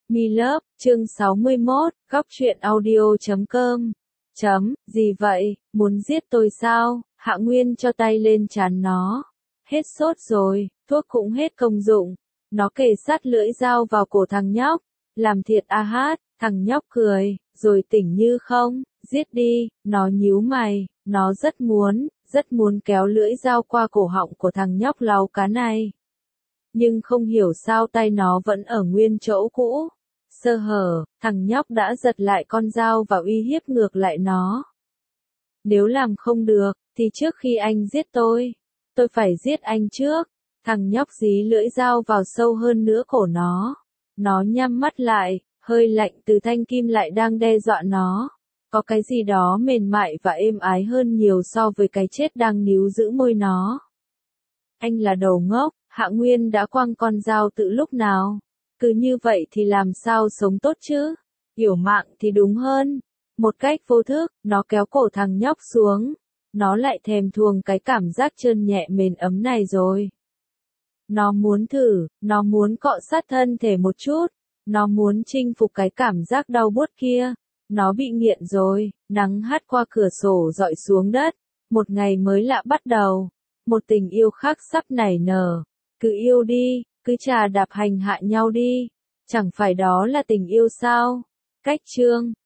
Milove, chương 61, góc truyện audio.com. Gì vậy, muốn giết tôi sao? Hạ Nguyên cho tay lên trán nó. Hết sốt rồi, thuốc cũng hết công dụng. Nó kề sát lưỡi dao vào cổ thằng nhóc. Làm thiệt a hát, thằng nhóc cười, rồi tỉnh như không, giết đi, nó nhíu mày, nó rất muốn kéo lưỡi dao qua cổ họng của thằng nhóc láu cá này. Nhưng không hiểu sao tay nó vẫn ở nguyên chỗ cũ. Sơ hở, thằng nhóc đã giật lại con dao và uy hiếp ngược lại nó. Nếu làm không được, thì trước khi anh giết tôi phải giết anh trước. Thằng nhóc dí lưỡi dao vào sâu hơn nữa cổ nó. Nó nhắm mắt lại, hơi lạnh từ thanh kim lại đang đe dọa nó. Có cái gì đó mềm mại và êm ái hơn nhiều so với cái chết đang níu giữ môi nó. Anh là đồ ngốc, Hạ Nguyên đã quăng con dao từ lúc nào? Cứ như vậy thì làm sao sống tốt chứ? Yểu mạng thì đúng hơn. Một cách vô thức, nó kéo cổ thằng nhóc xuống. Nó lại thèm thuồng cái cảm giác trơn nhẹ mềm ấm này rồi. Nó muốn thử, nó muốn cọ sát thân thể một chút. Nó muốn chinh phục cái cảm giác đau buốt kia. Nó bị nghiện rồi, nắng hắt qua cửa sổ dọi xuống đất. Một ngày mới lạ bắt đầu. Một tình yêu khác sắp nảy nở. Cứ yêu đi, cứ chà đạp hành hạ nhau đi. Chẳng phải đó là tình yêu sao? Cách chương